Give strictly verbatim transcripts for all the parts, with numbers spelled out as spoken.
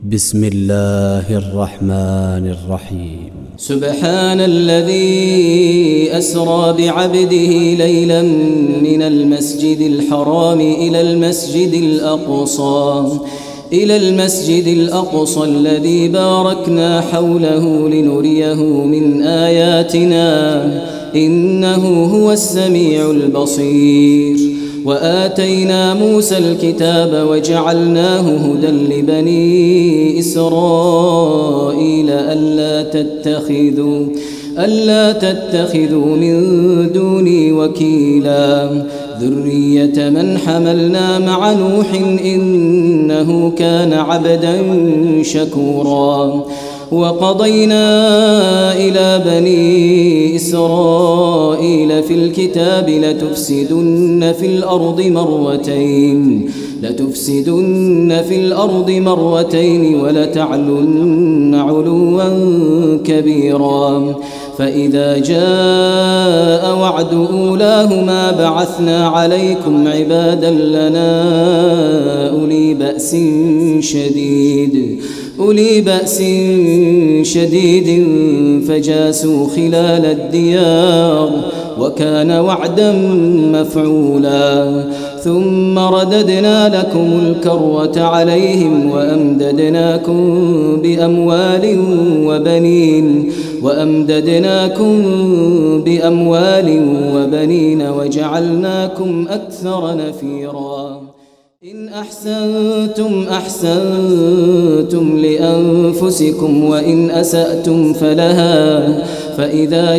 بسم الله الرحمن الرحيم. سبحان الذي أسرى بعبده ليلا من المسجد الحرام إلى المسجد الأقصى إلى المسجد الأقصى الذي باركنا حوله لنريه من آياتنا إنه هو السميع البصير. وآتينا موسى الكتاب وجعلناه هدى لبني إسرائيل ألا تتخذوا ألا تتخذوا من دوني وكيلا ذرية من حملنا مع نوح إنه كان عبدا شكورا. وقضينا إلى بني إسرائيل في الكتاب لتفسدن في الأرض مرتين لتفسدن في الأرض مرتين ولتعلن علوا كبيرا. فإذا جاء وعد أولاهما بعثنا عليكم عبادا لنا أولي بأس شديد أولي بأس شديد فجاسوا خلال الديار وكان وعدا مفعولا. ثم رددنا لكم الكرة عليهم وأمددناكم بأموال وبنين وأمددناكم بأموال وبنين وجعلناكم أكثر نفيرا. إن أحسنتم أحسنتم لأنفسكم وإن أسأتم فلها. فإذا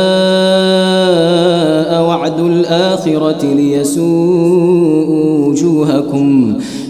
جاء وعد الآخرة ليسوءوا وجوهكم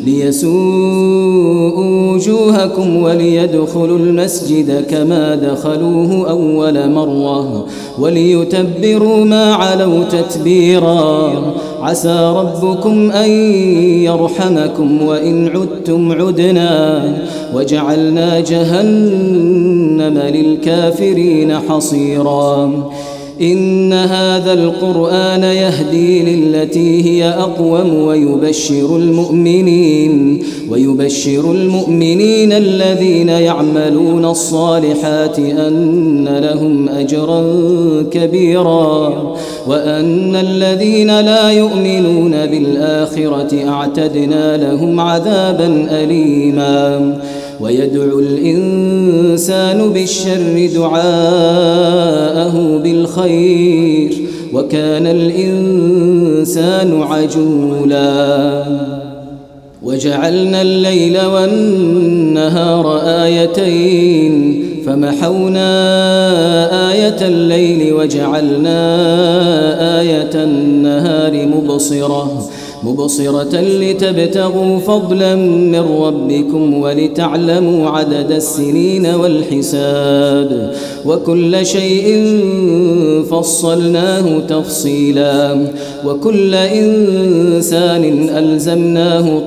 ليسوءوا وجوهكم وليدخلوا المسجد كما دخلوه أول مرة وليتبروا ما علوا تتبيرا. عسى ربكم أن يرحمكم وإن عدتم عدنا وجعلنا جهنم للكافرين حصيرا. إن هذا القرآن يهدي للتي هي أقوم ويبشر المؤمنين ويبشر المؤمنين الذين يعملون الصالحات أن لهم أجرا كبيرا وأن الذين لا يؤمنون بالآخرة أعتدنا لهم عذابا أليما. ويدعو الإنسان بالشر دعاءه بالخير وكان الإنسان عجولا. وجعلنا الليل والنهار آيتين فمحونا آية الليل وجعلنا آية النهار مبصرة مبصرة لتبتغوا فضلا من ربكم ولتعلموا عدد السنين والحساب وكل شيء فصلناه تفصيلا. وكل إنسان ألزمناه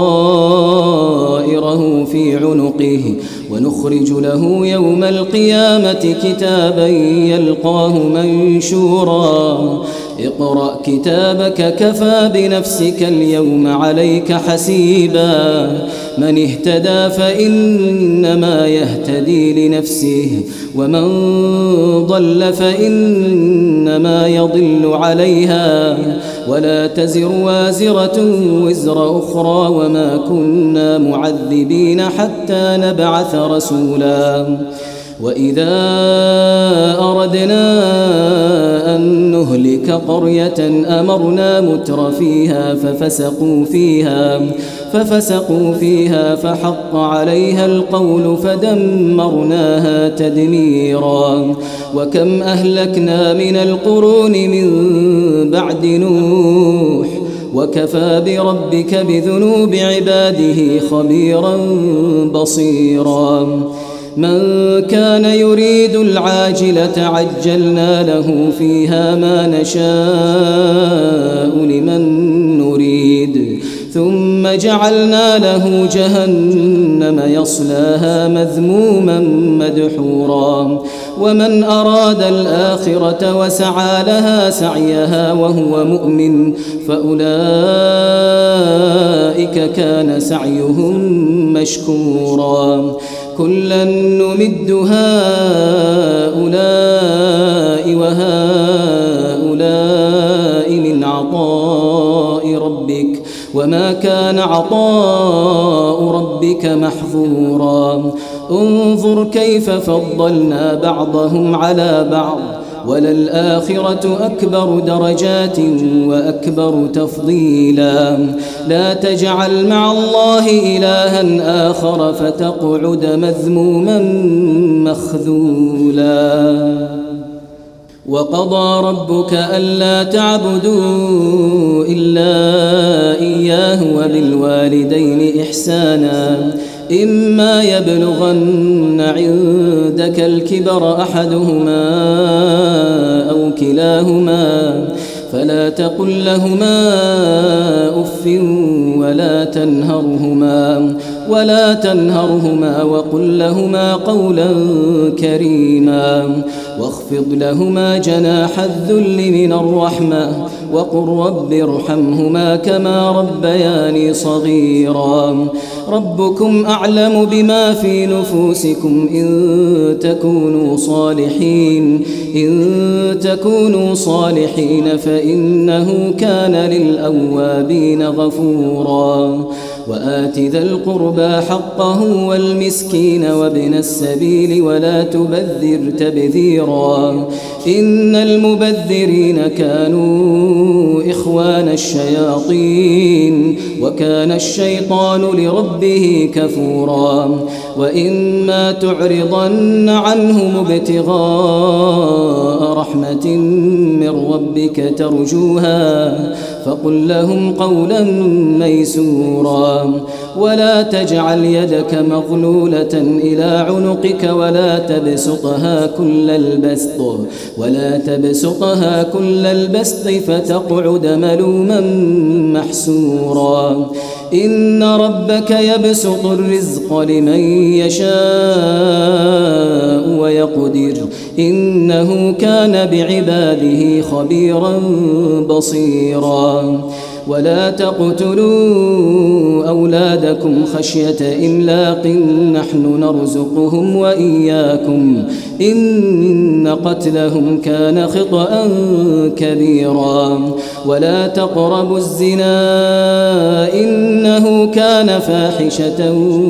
طائره في عنقه ونخرج له يوم القيامة كتابا يلقاه منشورا. اقرأ كتابك كفى بنفسك اليوم عليك حسيبا. من اهتدى فإنما يهتدي لنفسه ومن ضل فإنما يضل عليها ولا تزر وازرة وزر أخرى وما كنا معذبين حتى نبعث رسولا. وإذا أردنا أن نهلك قرية أمرنا متر فيها ففسقوا فيها ففسقوا فيها فحق عليها القول فدمرناها تدميرا. وكم أهلكنا من القرون من بعد نوح وكفى بربك بذنوب عباده خبيرا بصيرا. من كان يريد العاجلة عجلنا له فيها ما نشاء لمن نريد ثم جعلنا له جهنم يصلاها مذموما مدحورا ومن أراد الآخرة وسعى لها سعيها وهو مؤمن فأولئك كان سعيهم مشكورا كلا نمد هؤلاء وهؤلاء من عطاء ربك وما كان عطاء ربك محظورا انظر كيف فضلنا بعضهم على بعض وللآخرة أكبر درجات وأكبر تفضيلا لا تجعل مع الله إلها آخر فتقعد مذموما مخذولا وقضى ربك ألا تعبدوا إلا إياه وبالوالدين إحسانا إما يبلغن عندك الكبر أحدهما أو كلاهما فلا تقل لهما أف ولا تنهرهما ولا تنهرهما وقل لهما قولا كريما واخفض لهما جناح الذل من الرحمة وقل رب ارحمهما كما ربياني صغيرا ربكم أعلم بما في نفوسكم إن تكونوا صالحين إن تكونوا صالحين فإنه كان للأوابين غفورا وآت ذا القربى حقه والمسكين وابن السبيل ولا تبذر تبذيرا إن المبذرين كانوا إخوان الشياطين وكان الشيطان لربه كفورا وإما تعرضن عنهم ابتغاء رحمة من ربك ترجوها فقل لهم قولا ميسورا ولا تجعل يدك مغلولة إلى عنقك ولا تبسطها كل البسط ولا تبسطها كل البسط فتقعد ملوما محسورا إن ربك يبسط الرزق لمن يشاء ويقدر إنه كان بعباده خبيرا بصيرا ولا تقتلوا أولادكم خشية إملاق نحن نرزقهم وإياكم إن قتلهم كان خطأ كبيرا ولا تقربوا الزنا إنه كان فاحشة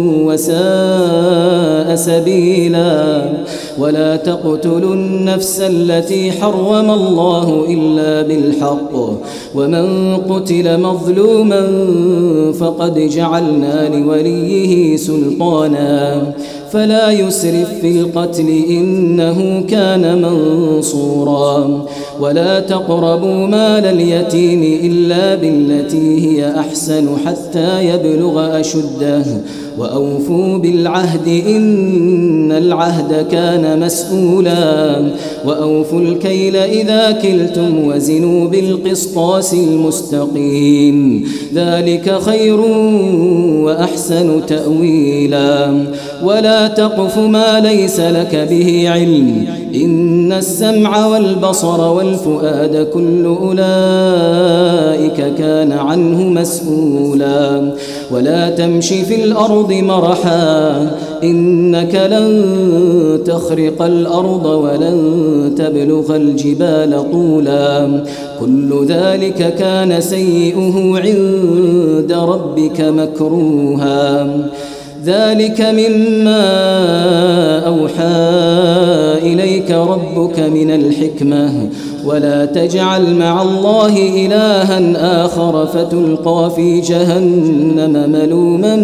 وساء سبيلا ولا تقتلوا النفس التي حرم الله إلا بالحق ومن قتل مظلوما فقد جعلنا لوليه سلطانا فلا يسرف في القتل إنه كان منصورا ولا تقربوا مال اليتيم إلا بالتي هي أحسن حتى يبلغ أشده وأوفوا بالعهد إن العهد كان مسؤولا وأوفوا الكيل إذا كلتم وزنوا بالقسطاس المستقيم ذلك خير وأحسن تأويلا ولا تقف ما ليس لك به علم إن السمع والبصر والفؤاد كل أولئك كان عنه مسؤولا ولا تمش في الأرض مرحا إنك لن تخرق الأرض ولن تبلغ الجبال طولا كل ذلك كان سيئه عند ربك مكروها ذلك مما أوحى إليك ربك من الحكمة ولا تجعل مع الله إلها آخر فتلقى في جهنم ملوما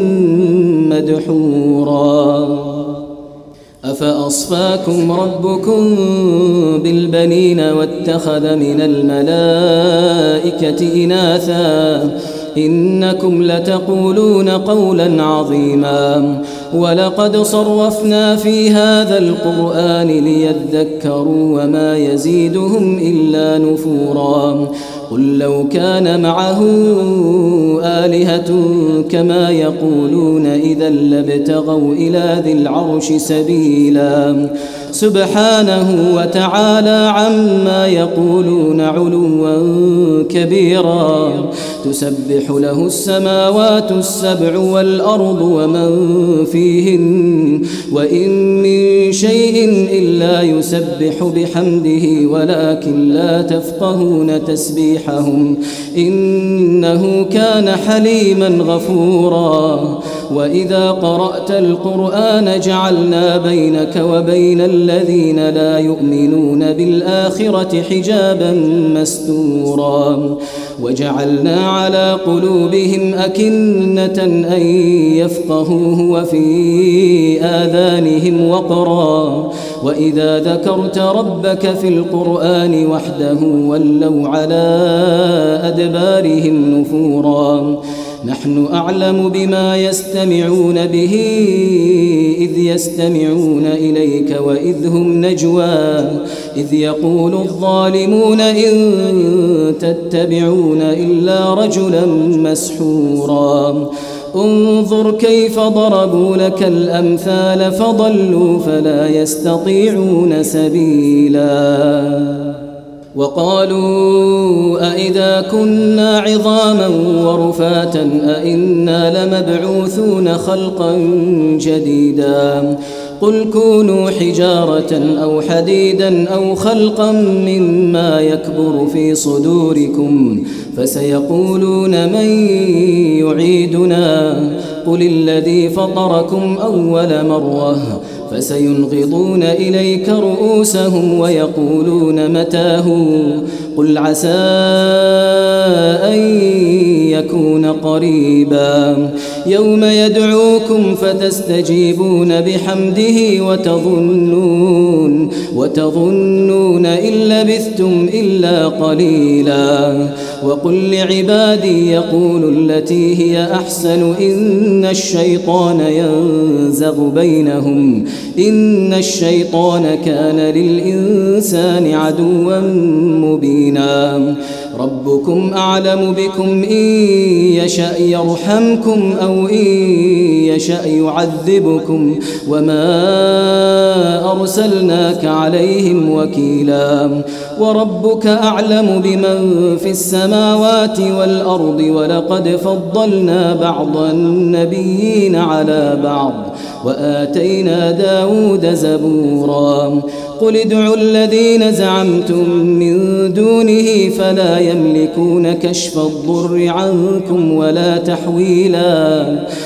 مدحورا أفأصفاكم ربكم بالبنين واتخذ من الملائكة إناثا إنكم لتقولون قولا عظيما ولقد صرفنا في هذا القرآن ليذكروا وما يزيدهم إلا نفورا قل لو كان معه آلهة كما يقولون إذا لابتغوا إلى ذي العرش سبيلا سبحانه وتعالى عما يقولون علوا كبيرا تسبح له السماوات السبع والأرض ومن فيهن وإن من شيء إلا يسبح بحمده ولكن لا تفقهون تسبيحهم إنه كان حليما غفورا وإذا قرأت القرآن جعلنا بينك وبين الذين لا يؤمنون بالآخرة حجابا مستورا وجعلنا على قلوبهم أكنة أن يفقهوه وفي آذانهم وقرا وإذا ذكرت ربك في القرآن وحده ولوا على أدبارهم نفورا نحن أعلم بما يستمعون به إذ يستمعون إليك وإذ هم نجوى إذ يقول الظالمون إن تتبعون إلا رجلا مسحورا انظر كيف ضربوا لك الأمثال فضلوا فلا يستطيعون سبيلا وقالوا أئذا كنا عظاما ورفاتا أئنا لمبعوثون خلقا جديدا قل كونوا حجارة أو حديدا أو خلقا مما يكبر في صدوركم فسيقولون من يعيدنا قل الذي فطركم أول مرة فسينغضون إليك رؤوسهم ويقولون متاه قل عسى أن يكون قريبا يوم يدعوكم فتستجيبون بحمده وتظنون وتظنون إن لبثتم إلا قليلا وقل لعبادي يقولوا التي هي أحسن إن الشيطان ينزغ بينهم إن الشيطان كان للإنسان عدوا مبينا ربكم أعلم بكم إن يشأ يرحمكم أو إن يشأ يعذبكم وما أرسلناك عليهم وكيلا وربك أعلم بمن في السماوات والأرض ولقد فضلنا بعض النبيين على بعض وآتينا داود زبورا قل ادعوا الذين زعمتم من دونه فلا يملكون كشف الضر عنكم ولا تحويلا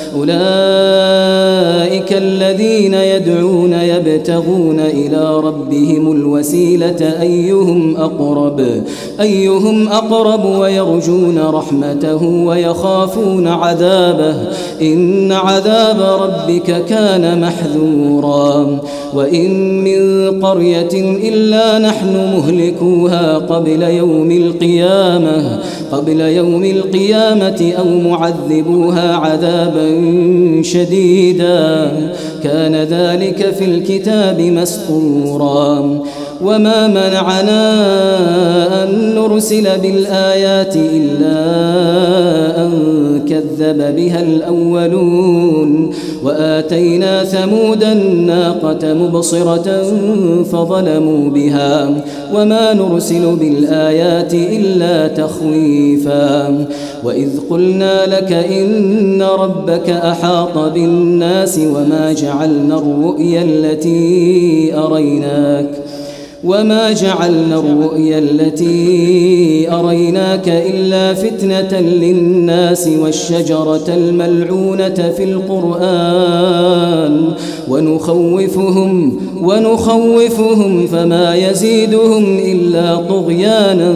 أولئك الذين يدعون يبتغون إلى ربهم الوسيلة أيهم أقرب أيهم أقرب ويرجون رحمته ويخافون عذابه إن عذاب ربك كان محذورا وإن من قرية إلا نحن مهلكوها قبل يوم القيامة قبل يوم القيامة أو معذبوها عذابا شديدا كان ذلك في الكتاب مسطورا وما منعنا أن نرسل بالآيات إلا أن كذب بها الأولون وآتينا ثمود الناقة مبصرة فظلموا بها وما نرسل بالآيات إلا تخويفا وإذ قلنا لك إن ربك أحاط بالناس وما جعلنا الرؤيا التي أريناك وما جعلنا الرؤيا التي أريناك إلا فتنة للناس والشجرة الملعونة في القرآن ونخوفهم ونخوفهم فما يزيدهم إلا طغيانا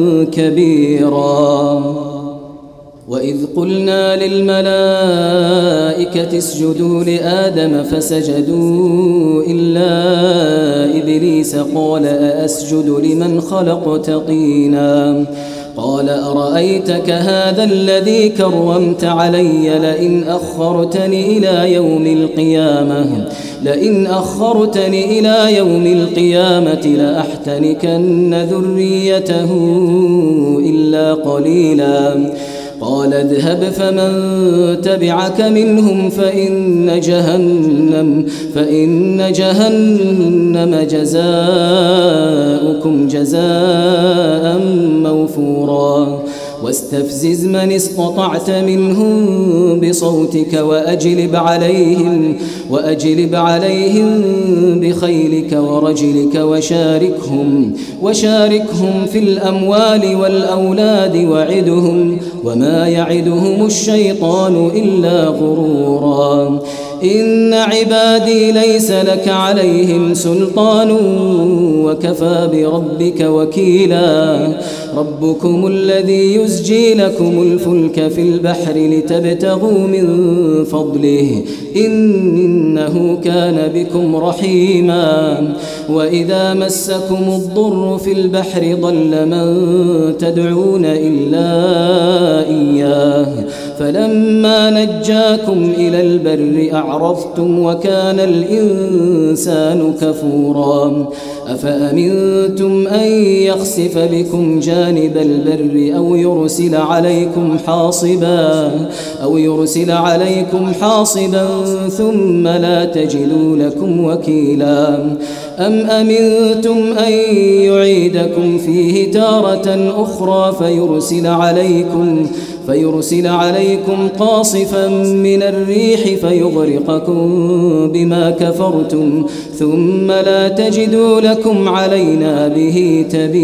كبيرا وإذ قلنا للملائكة اسجدوا لآدم فسجدوا إلا إبليس قال أأسجد لمن خلقت طينا قال أرأيتك هذا الذي كرمت علي لئن أخرتني إلى يوم القيامة لئن أخرتني إلى يوم القيامة لأحتنكن ذريته إلا قليلا قال اذهب فمن تبعك منهم فإن جهنم فإن جهنم جزاؤكم جزاء موفورا واستفزز من استطعت منهم بصوتك وأجلب عليهم وأجلب عليهم بخيلك ورجلك وشاركهم وشاركهم في الأموال والأولاد وعدهم وما يعدهم الشيطان إلا غرورا إن عبادي ليس لك عليهم سلطان وكفى بربك وكيلا ربكم الذي يزجي لكم الفلك في البحر لتبتغوا من فضله إنه كان بكم رحيما وإذا مسكم الضر في البحر ضل من تدعون إلا إياه فلما نجاكم إلى البر أعرضتم وكان الإنسان كفورا أفأمنتم أن يخسف بكم جانب البر أو يرسل عليكم حاصبا أو يرسل عليكم حاصبا ثم لا تجدوا لكم وكيلا أم أمنتم أن يعيدكم فيه تارة أخرى فيرسل عليكم فيرسل عليكم قاصفا من الريح فيغرقكم بما كفرتم ثم لا تجدوا لكم علينا به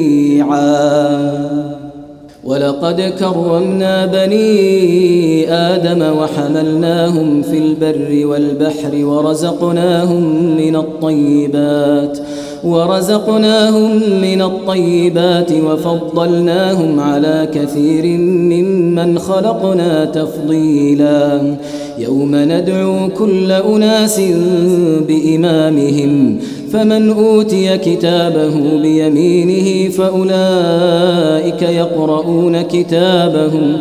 تبيعا ولقد كرمنا بني آدم وحملناهم في البر والبحر ورزقناهم من الطيبات ورزقناهم من الطيبات وفضلناهم على كثير ممن خلقنا تفضيلا يوم ندعو كل أناس بإمامهم فمن أوتي كتابه بيمينه فأولئك يقرؤون كتابهم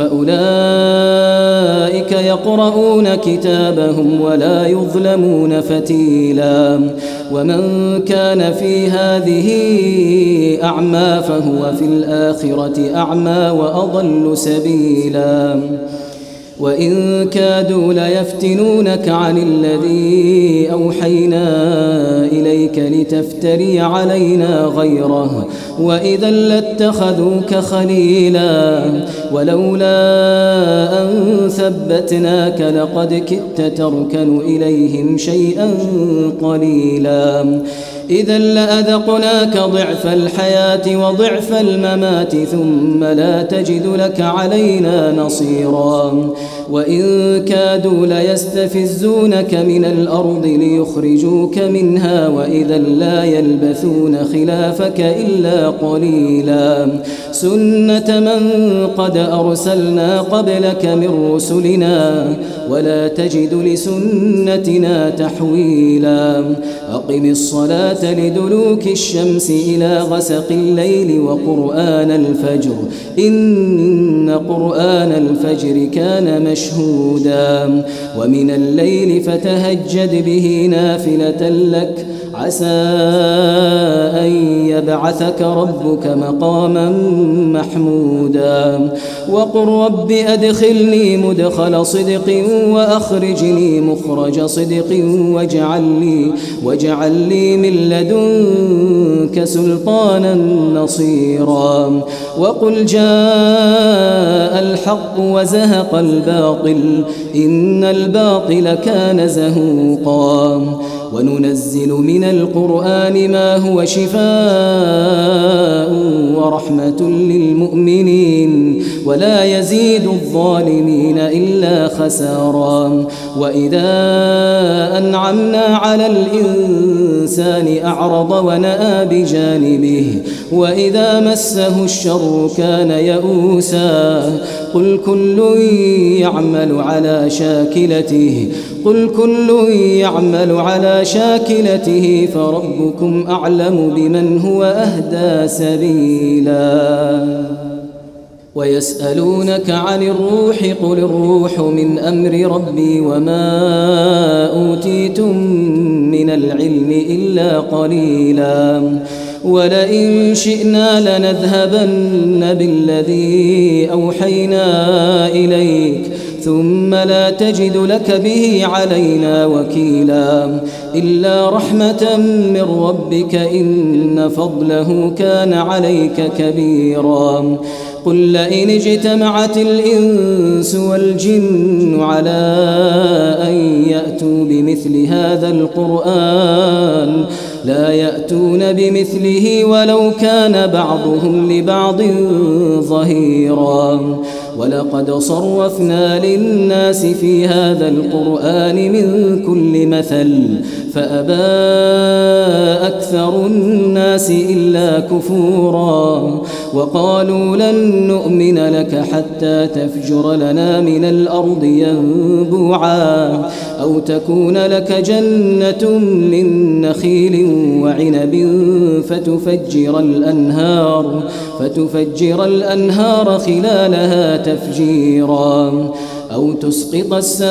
فأولئك يقرؤون كتابهم ولا يظلمون فتيلا ومن كان في هذه أعمى فهو في الآخرة أعمى وأضل سبيلا وإن كادوا ليفتنونك عن الذي أوحينا إليك لتفتري علينا غيره وإذا لاتخذوك خليلا ولولا أن ثبتناك لقد كدت تركن إليهم شيئا قليلا إذا لأذقناك ضعف الحياة وضعف الممات ثم لا تجد لك علينا نصيرا وإن كادوا ليستفزونك من الأرض ليخرجوك منها وإذا لا يلبثون خلافك إلا قليلا سنة من قد أرسلنا قبلك من رسلنا ولا تجد لسنتنا تحويلا أقم الصلاة لدلوك الشمس إلى غسق الليل وقرآن الفجر إن قرآن الفجر كان مشهودا ومن الليل فتهجد به نافلة لك عسى أن يبعثك ربك مقاما محمودا وقل رب أدخلني مدخل صدق وأخرجني مخرج صدق واجعل لي, واجعل لي من لدنك سلطانا نصيرا وقل جاء الحق وزهق الباطل إن الباطل كان زهوقا وننزل من القرآن ما هو شفاء ورحمة للمؤمنين ولا يزيد الظالمين إلا خسارا وإذا أنعمنا على الإنسان أعرض ونأى بجانبه وإذا مسه الشر كان يئوسا قل كل يعمل على شاكلته قل كل يعمل على شاكلته فربكم أعلم بمن هو أهدى سبيلا. ويسألونك عن الروح قل الروح من أمر ربي وما أوتيتم من العلم إلا قليلا ولئن شئنا لنذهبن بالذي أوحينا إليك ثم لا تجد لك به علينا وكيلا إلا رحمة من ربك إن فضله كان عليك كبيرا قل لئن اجتمعت الإنس والجن على أن يأتوا بمثل هذا القرآن لا يأتون بمثله ولو كان بعضهم لبعض ظهيرا ولقد صرفنا للناس في هذا القرآن من كل مثل فأبى أكثر الناس إلا كفورا وقالوا لن نؤمن لك حتى تفجر لنا من الأرض ينبوعا أو تكون لك جنة من نخيل وعنب فتفجر الأنهار فتفجر الأنهار خلالها تفجيرا أو تسقط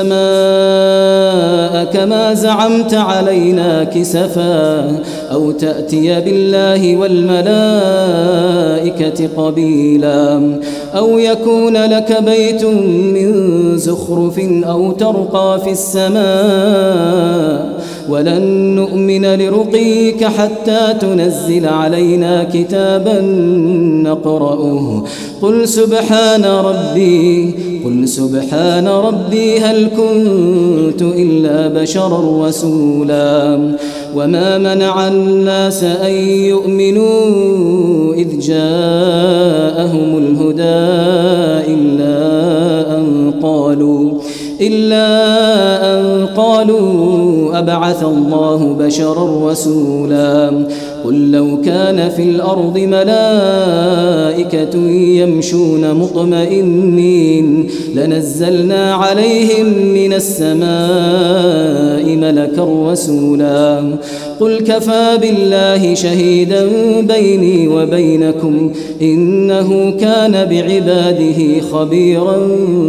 السماء كما زعمت علينا كسفا أو تأتي بالله والملائكة قبيلا أو يكون لك بيت من زخرف أو ترقى في السماء ولن نؤمن لرقيك حتى تنزل علينا كتابا نقرأه قل سبحان ربي قل سبحان ربي هل كنت إلا بشرا رسولا وما منع الناس أن يؤمنوا إذ جاءهم الهدى إلا أن قالوا إلا أن قالوا أبعث الله بشرا رسولا قل لو كان في الأرض ملائكة يمشون مطمئنين لنزلنا عليهم من السماء ملكا رسولا قل كفى بالله شهيدا بيني وبينكم إنه كان بعباده خبيرا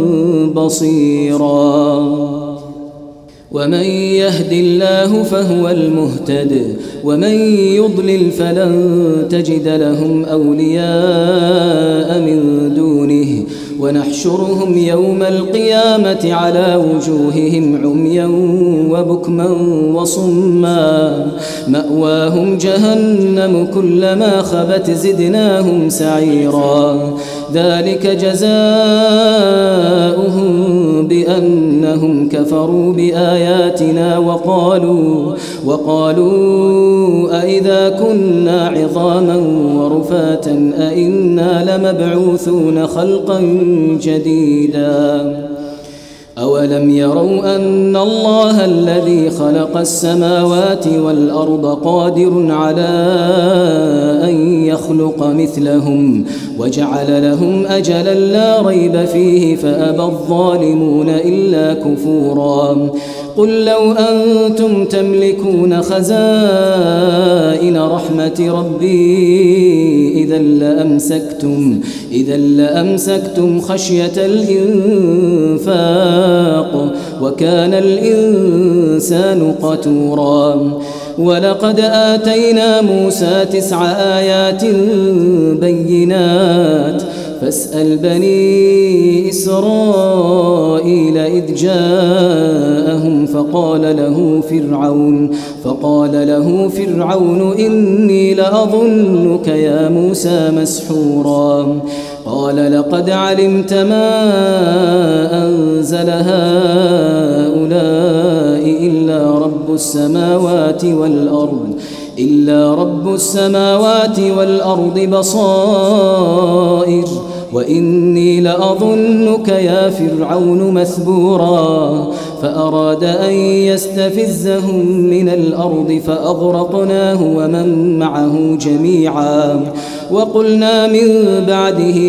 بصيرا ومن يهد الله فهو المهتد ومن يضلل فلن تجد لهم أولياء من دونه ونحشرهم يوم القيامة على وجوههم عميا وبكما وصما مأواهم جهنم كلما خبت زدناهم سعيرا ذلك جزاؤهم بأنهم كفروا بآياتنا وقالوا وقالوا أئذا كنا عظاما ورفاتا أئنا لمبعوثون خلقا جديدا أولم يروا أن الله الذي خلق السماوات والأرض قادر على أن يخلق مثلهم وجعل لهم أجلا لا ريب فيه فأبى الظالمون إلا كفورا قل لو أنتم تملكون خزائن رحمة ربي إذا لأمسكتم إذا لأمسكتم خشية الإنفاق وكان الإنسان قتورا ولقد آتينا موسى تسع آيات بينات فاسأل بني إسرائيل إذ جاءهم فقال له فرعون فقال له فرعون إني لأظنك يا موسى مسحورا قال لقد علمت ما أنزل هؤلاء إلا رب السماوات والأرض إلا رب السماوات والأرض بصائر وإني لأظنك يا فرعون مثبورا فأراد أن يستفزهم من الأرض فأغرقناه ومن معه جميعا وقلنا من بعده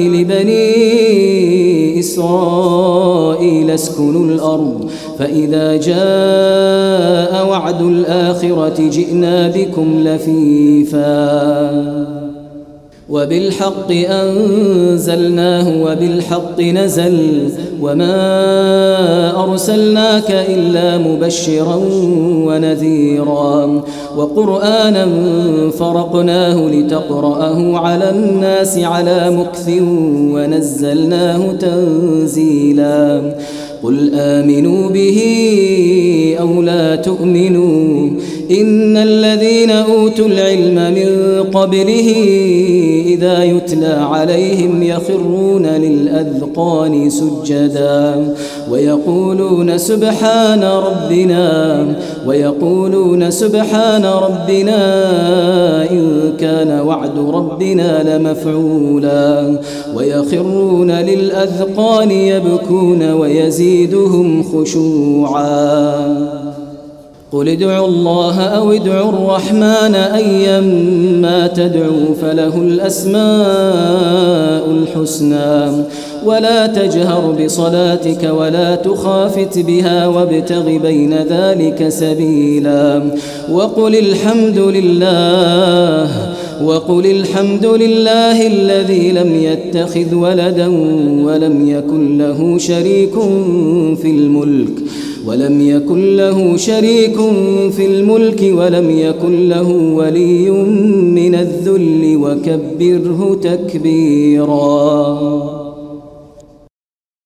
لبني إسرائيل اسكنوا الأرض فإذا جاء وعد الآخرة جئنا بكم لفيفا وبالحق أنزلناه وبالحق نزل وما أرسلناك إلا مبشرا ونذيرا وقرآنا فرقناه لتقرأه على الناس على مكث ونزلناه تنزيلا قل آمنوا به أو لا تؤمنوا إن الذين أوتوا العلم من قبله إذا يتلى عليهم يخرون للأذقان سجدا ويقولون سبحان ربنا ويقولون سبحان ربنا إن كان وعد ربنا لمفعولا ويخرون للأذقان يبكون ويزيدهم خشوعا قل ادعوا الله أو ادعوا الرحمن أيما تدعوا فله الأسماء الحسنى ولا تجهر بصلاتك ولا تخافت بها وابتغ بين ذلك سبيلا وقل الحمد لله وقل الحمد لله الذي لم يتخذ ولدا ولم يكن له شريك في الملك ولم يكن له شريك في الملك ولم يكن له ولي من الذل وكبره تكبيرا.